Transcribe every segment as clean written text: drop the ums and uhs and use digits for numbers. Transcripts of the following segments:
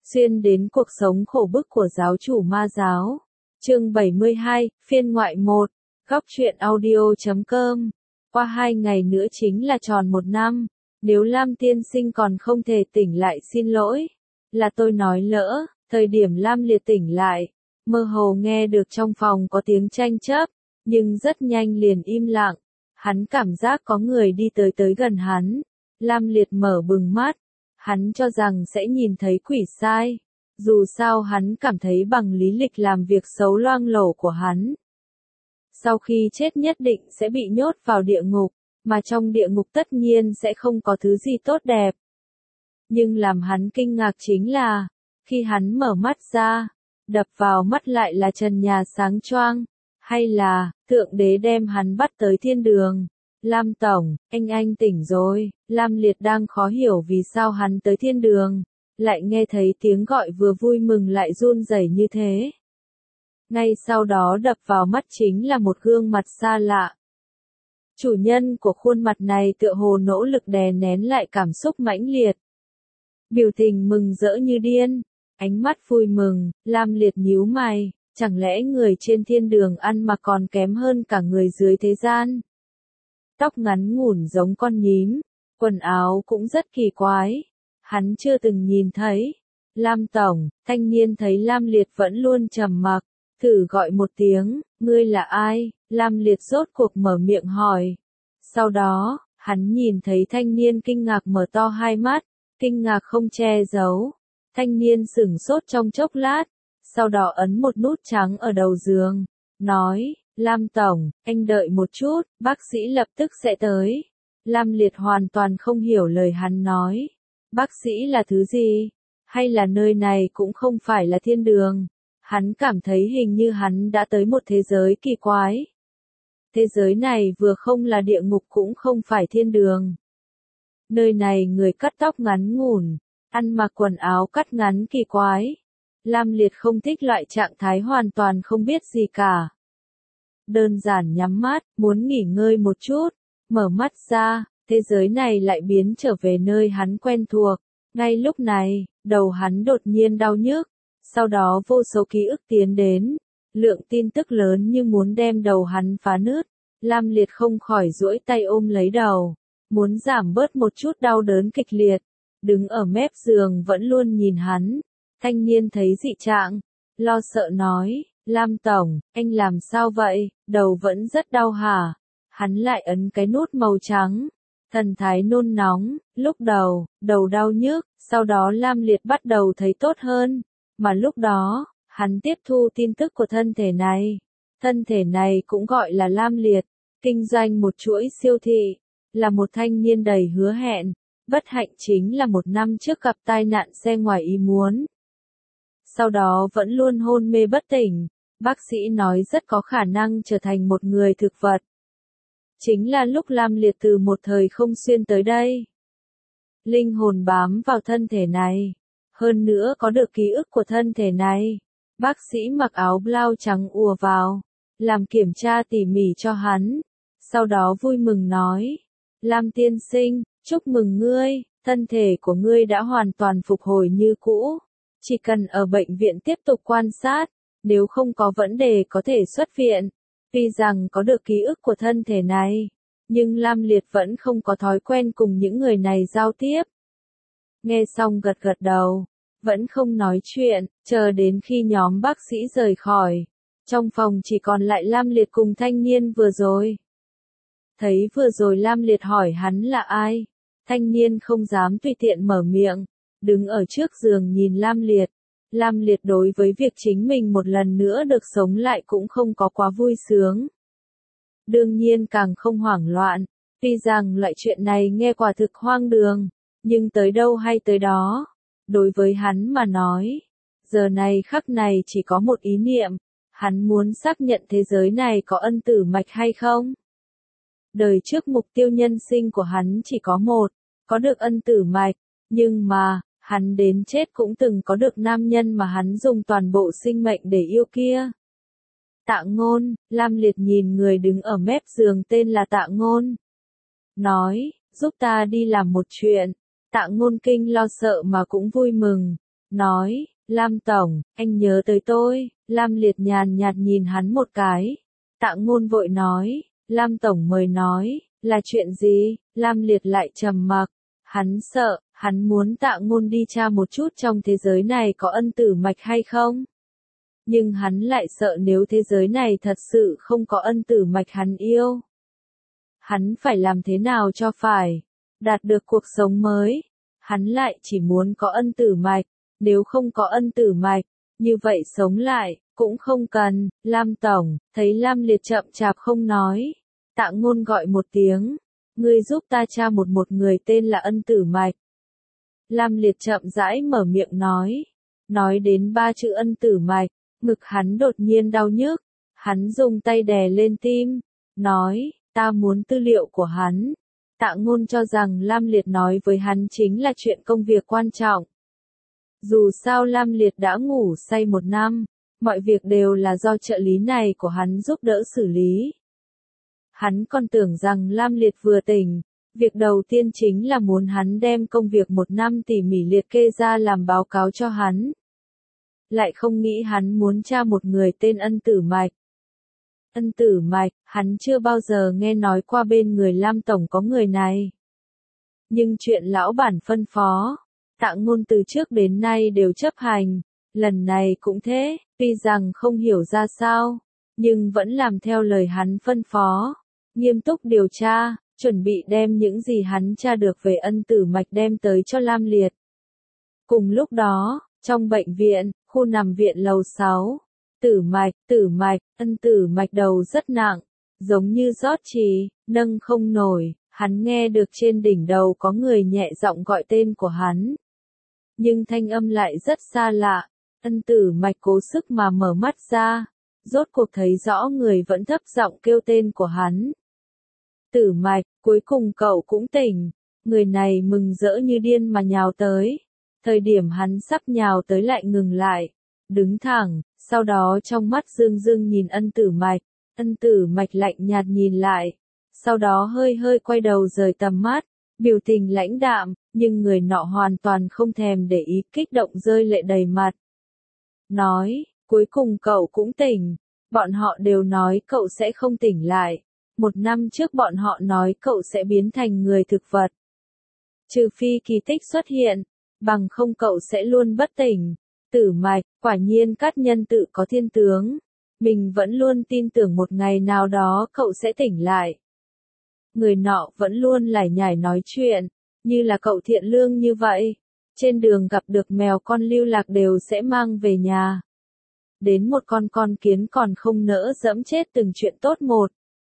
xuyên đến cuộc sống khổ bức của giáo chủ ma giáo. Chương 72, phiên ngoại 1, góc truyện audio.com. Qua 2 ngày nữa chính là tròn 1 năm, nếu Lam tiên sinh còn không thể tỉnh lại xin lỗi, là tôi nói lỡ. Thời điểm Lam Liệt tỉnh lại, mơ hồ nghe được trong phòng có tiếng tranh chấp, nhưng rất nhanh liền im lặng. Hắn cảm giác có người đi tới gần hắn. Lam Liệt mở bừng mắt, hắn cho rằng sẽ nhìn thấy quỷ sai. Dù sao hắn cảm thấy bằng lý lịch làm việc xấu loang lổ của hắn, sau khi chết nhất định sẽ bị nhốt vào địa ngục, mà trong địa ngục tất nhiên sẽ không có thứ gì tốt đẹp. Nhưng làm hắn kinh ngạc chính là, khi hắn mở mắt ra, đập vào mắt lại là trần nhà sáng choang, hay là, Thượng Đế đem hắn bắt tới thiên đường. Lam Tổng, anh tỉnh rồi. Lam Liệt đang khó hiểu vì sao hắn tới thiên đường, lại nghe thấy tiếng gọi vừa vui mừng lại run rẩy như thế. Ngay sau đó đập vào mắt chính là một gương mặt xa lạ. Chủ nhân của khuôn mặt này tựa hồ nỗ lực đè nén lại cảm xúc mãnh liệt. Biểu tình mừng rỡ như điên, ánh mắt vui mừng. Lam Liệt nhíu mày, chẳng lẽ người trên thiên đường ăn mặc còn kém hơn cả người dưới thế gian? Tóc ngắn ngủn giống con nhím, quần áo cũng rất kỳ quái, hắn chưa từng nhìn thấy. Lam Tổng, thanh niên thấy Lam Liệt vẫn luôn trầm mặc, thử gọi một tiếng, ngươi là ai? Lam Liệt rốt cuộc mở miệng hỏi. Sau đó, hắn nhìn thấy thanh niên kinh ngạc mở to hai mắt, kinh ngạc không che giấu. Thanh niên sửng sốt trong chốc lát, sau đó ấn một nút trắng ở đầu giường, nói, Lam Tổng, anh đợi một chút, bác sĩ lập tức sẽ tới. Lam Liệt hoàn toàn không hiểu lời hắn nói. Bác sĩ là thứ gì? Hay là nơi này cũng không phải là thiên đường? Hắn cảm thấy hình như hắn đã tới một thế giới kỳ quái. Thế giới này vừa không là địa ngục cũng không phải thiên đường. Nơi này người cắt tóc ngắn ngủn, ăn mặc quần áo cắt ngắn kỳ quái. Lam Liệt không thích loại trạng thái hoàn toàn không biết gì cả. Đơn giản nhắm mắt, muốn nghỉ ngơi một chút, mở mắt ra, thế giới này lại biến trở về nơi hắn quen thuộc. Ngay lúc này, đầu hắn đột nhiên đau nhức, sau đó vô số ký ức tiến đến, lượng tin tức lớn như muốn đem đầu hắn phá nứt. Lam Liệt không khỏi duỗi tay ôm lấy đầu, muốn giảm bớt một chút đau đớn kịch liệt. Đứng ở mép giường vẫn luôn nhìn hắn, thanh niên thấy dị trạng, lo sợ nói, Lam Tổng, anh làm sao vậy, đầu vẫn rất đau hả? Hắn lại ấn cái nút màu trắng, thần thái nôn nóng. Lúc đầu đau nhức, sau đó Lam Liệt bắt đầu thấy tốt hơn, mà lúc đó, hắn tiếp thu tin tức của thân thể này. Thân thể này cũng gọi là Lam Liệt, kinh doanh một chuỗi siêu thị, là một thanh niên đầy hứa hẹn. Bất hạnh chính là 1 năm trước gặp tai nạn xe ngoài ý muốn. Sau đó vẫn luôn hôn mê bất tỉnh, bác sĩ nói rất có khả năng trở thành một người thực vật. Chính là lúc Lam Liệt từ một thời không xuyên tới đây. Linh hồn bám vào thân thể này, hơn nữa có được ký ức của thân thể này. Bác sĩ mặc áo blau trắng ùa vào, làm kiểm tra tỉ mỉ cho hắn. Sau đó vui mừng nói, Lam tiên sinh, chúc mừng ngươi, thân thể của ngươi đã hoàn toàn phục hồi như cũ. Chỉ cần ở bệnh viện tiếp tục quan sát, nếu không có vấn đề có thể xuất viện. Tuy rằng có được ký ức của thân thể này, nhưng Lam Liệt vẫn không có thói quen cùng những người này giao tiếp. Nghe xong gật gật đầu, vẫn không nói chuyện, chờ đến khi nhóm bác sĩ rời khỏi. Trong phòng chỉ còn lại Lam Liệt cùng thanh niên vừa rồi. Thấy vừa rồi Lam Liệt hỏi hắn là ai, thanh niên không dám tùy tiện mở miệng, đứng ở trước giường nhìn Lam Liệt. Lam Liệt đối với việc chính mình một lần nữa được sống lại cũng không có quá vui sướng. Đương nhiên càng không hoảng loạn, tuy rằng loại chuyện này nghe quả thực hoang đường, nhưng tới đâu hay tới đó. Đối với hắn mà nói, giờ này khắc này chỉ có một ý niệm, hắn muốn xác nhận thế giới này có ân tử mạch hay không. Đời trước mục tiêu nhân sinh của hắn chỉ có một, có được ân tử mạch, nhưng mà, hắn đến chết cũng từng có được nam nhân mà hắn dùng toàn bộ sinh mệnh để yêu kia. Tạ Ngôn. Lam Liệt nhìn người đứng ở mép giường tên là Tạ Ngôn. Nói, giúp ta đi làm một chuyện. Tạ Ngôn kinh lo sợ mà cũng vui mừng. nói, Lam Tổng, anh nhớ tới tôi. Lam Liệt nhàn nhạt nhìn hắn một cái. Tạ Ngôn vội nói, Lam Tổng mời nói, là chuyện gì? Lam Liệt lại trầm mặc. Hắn sợ, hắn muốn Tạ Ngôn đi tra một chút trong thế giới này có ân tử mạch hay không. Nhưng hắn lại sợ nếu thế giới này thật sự không có ân tử mạch hắn yêu. Hắn phải làm thế nào cho phải đạt được cuộc sống mới. Hắn lại chỉ muốn có ân tử mạch, nếu không có ân tử mạch, như vậy sống lại, cũng không cần. Lam Tổng, thấy Lam Liệt chậm chạp không nói. Tạ Ngôn gọi một tiếng, ngươi giúp ta tra một người tên là ân tử mạch. Lam Liệt chậm rãi mở miệng nói đến 3 chữ ân tử mạch, ngực hắn đột nhiên đau nhức, hắn dùng tay đè lên tim, nói, ta muốn tư liệu của hắn. Tạ Ngôn cho rằng Lam Liệt nói với hắn chính là chuyện công việc quan trọng. Dù sao Lam Liệt đã ngủ say 1 năm, mọi việc đều là do trợ lý này của hắn giúp đỡ xử lý. Hắn còn tưởng rằng Lam Liệt vừa tỉnh, việc đầu tiên chính là muốn hắn đem công việc 1 năm tỉ mỉ liệt kê ra làm báo cáo cho hắn. Lại không nghĩ hắn muốn tra một người tên ân tử mạch. Ân tử mạch, hắn chưa bao giờ nghe nói qua bên người Lam Tổng có người này. Nhưng chuyện lão bản phân phó, Tạ Ngôn từ trước đến nay đều chấp hành, lần này cũng thế, tuy rằng không hiểu ra sao, nhưng vẫn làm theo lời hắn phân phó, nghiêm túc điều tra, chuẩn bị đem những gì hắn tra được về ân tử mạch đem tới cho Lam Liệt. Cùng lúc đó, trong bệnh viện, khu nằm viện lầu 6, tử mạch, ân tử mạch đầu rất nặng, giống như rót trì, nâng không nổi, hắn nghe được trên đỉnh đầu có người nhẹ giọng gọi tên của hắn. Nhưng thanh âm lại rất xa lạ, ân tử mạch cố sức mà mở mắt ra, rốt cuộc thấy rõ người vẫn thấp giọng kêu tên của hắn. Tử mạch, cuối cùng cậu cũng tỉnh, người này mừng rỡ như điên mà nhào tới. Thời điểm hắn sắp nhào tới lại ngừng lại, đứng thẳng, sau đó trong mắt rưng rưng nhìn ân tử mạch lạnh nhạt nhìn lại, sau đó hơi hơi quay đầu rời tầm mắt, biểu tình lãnh đạm, nhưng người nọ hoàn toàn không thèm để ý, kích động rơi lệ đầy mặt. Nói, cuối cùng cậu cũng tỉnh, bọn họ đều nói cậu sẽ không tỉnh lại, 1 năm trước bọn họ nói cậu sẽ biến thành người thực vật. Trừ phi kỳ tích xuất hiện, bằng không cậu sẽ luôn bất tỉnh. Tử mạch, quả nhiên các nhân tự có thiên tướng. Mình vẫn luôn tin tưởng một ngày nào đó cậu sẽ tỉnh lại. Người nọ vẫn luôn lải nhải nói chuyện, như là cậu thiện lương như vậy. Trên đường gặp được mèo con lưu lạc đều sẽ mang về nhà. Đến một con kiến còn không nỡ dẫm chết từng chuyện tốt một.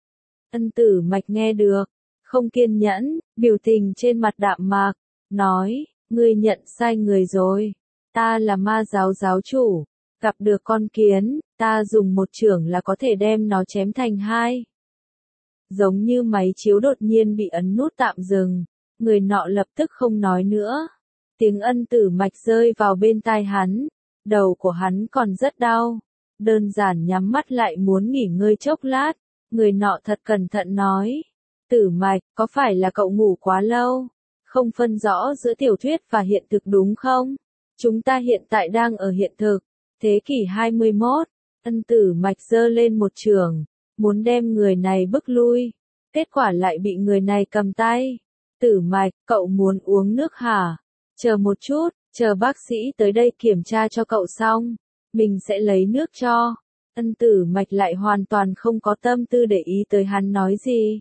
Ân tử mạch nghe được, không kiên nhẫn, biểu tình trên mặt đạm mạc, nói, ngươi nhận sai người rồi. Ta là ma giáo giáo chủ, gặp được con kiến, ta dùng một chưởng là có thể đem nó chém thành 2. Giống như máy chiếu đột nhiên bị ấn nút tạm dừng, người nọ lập tức không nói nữa. Tiếng ân tử mạch rơi vào bên tai hắn, đầu của hắn còn rất đau, đơn giản nhắm mắt lại muốn nghỉ ngơi chốc lát, người nọ thật cẩn thận nói, tử mạch, có phải là cậu ngủ quá lâu, không phân rõ giữa tiểu thuyết và hiện thực đúng không? Chúng ta hiện tại đang ở hiện thực, thế kỷ 21, ân tử mạch giơ lên một chưởng, muốn đem người này bức lui, kết quả lại bị người này cầm tay. Tử mạch, cậu muốn uống nước hả? Chờ một chút, chờ bác sĩ tới đây kiểm tra cho cậu xong, mình sẽ lấy nước cho. Ân tử mạch lại hoàn toàn không có tâm tư để ý tới hắn nói gì.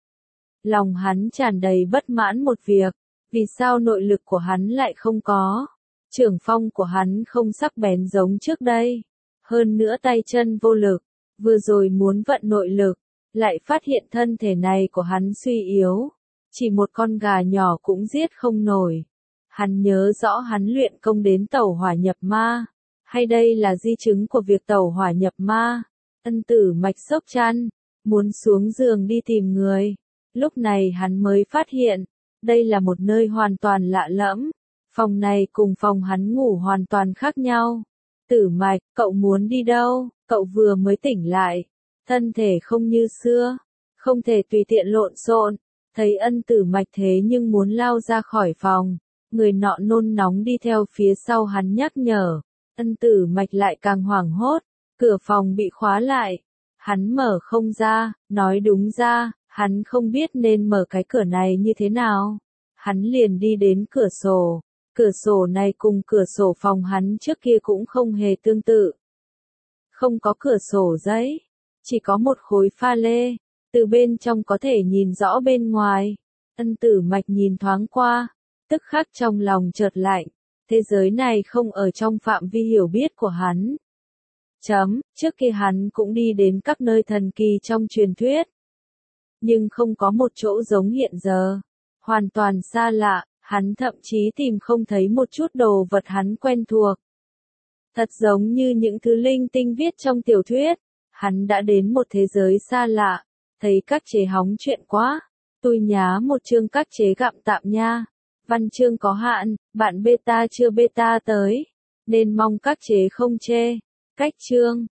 Lòng hắn tràn đầy bất mãn một việc, vì sao nội lực của hắn lại không có. Trưởng phong của hắn không sắc bén giống trước đây. Hơn nữa tay chân vô lực, vừa rồi muốn vận nội lực, lại phát hiện thân thể này của hắn suy yếu. Chỉ một con gà nhỏ cũng giết không nổi. Hắn nhớ rõ hắn luyện công đến tẩu hỏa nhập ma. Hay đây là di chứng của việc tẩu hỏa nhập ma? Ân tử mạch sốc chăn, muốn xuống giường đi tìm người. Lúc này hắn mới phát hiện, đây là một nơi hoàn toàn lạ lẫm. Phòng này cùng phòng hắn ngủ hoàn toàn khác nhau. Tử mạch, cậu muốn đi đâu? Cậu vừa mới tỉnh lại. Thân thể không như xưa. Không thể tùy tiện lộn xộn. Thấy ân tử mạch thế nhưng muốn lao ra khỏi phòng. Người nọ nôn nóng đi theo phía sau hắn nhắc nhở. Ân Tử Mạch lại càng hoảng hốt. Cửa phòng bị khóa lại. Hắn mở không ra, nói đúng ra, hắn không biết nên mở cái cửa này như thế nào. Hắn liền đi đến cửa sổ. Cửa sổ này cùng cửa sổ phòng hắn trước kia cũng không hề tương tự. Không có cửa sổ giấy, chỉ có một khối pha lê, từ bên trong có thể nhìn rõ bên ngoài. Ân Tử Mạch nhìn thoáng qua, tức khắc trong lòng chợt lạnh, thế giới này không ở trong phạm vi hiểu biết của hắn. Trước kia hắn cũng đi đến các nơi thần kỳ trong truyền thuyết, nhưng không có một chỗ giống hiện giờ, hoàn toàn xa lạ, hắn thậm chí tìm không thấy một chút đồ vật hắn quen thuộc. Thật giống như những thứ linh tinh viết trong tiểu thuyết, hắn đã đến một thế giới xa lạ, thấy các chế hóng chuyện quá, tôi nhá một chương các chế gặm tạm nha, văn chương có hạn, bạn beta chưa beta tới, nên mong các chế không chê, cách chương.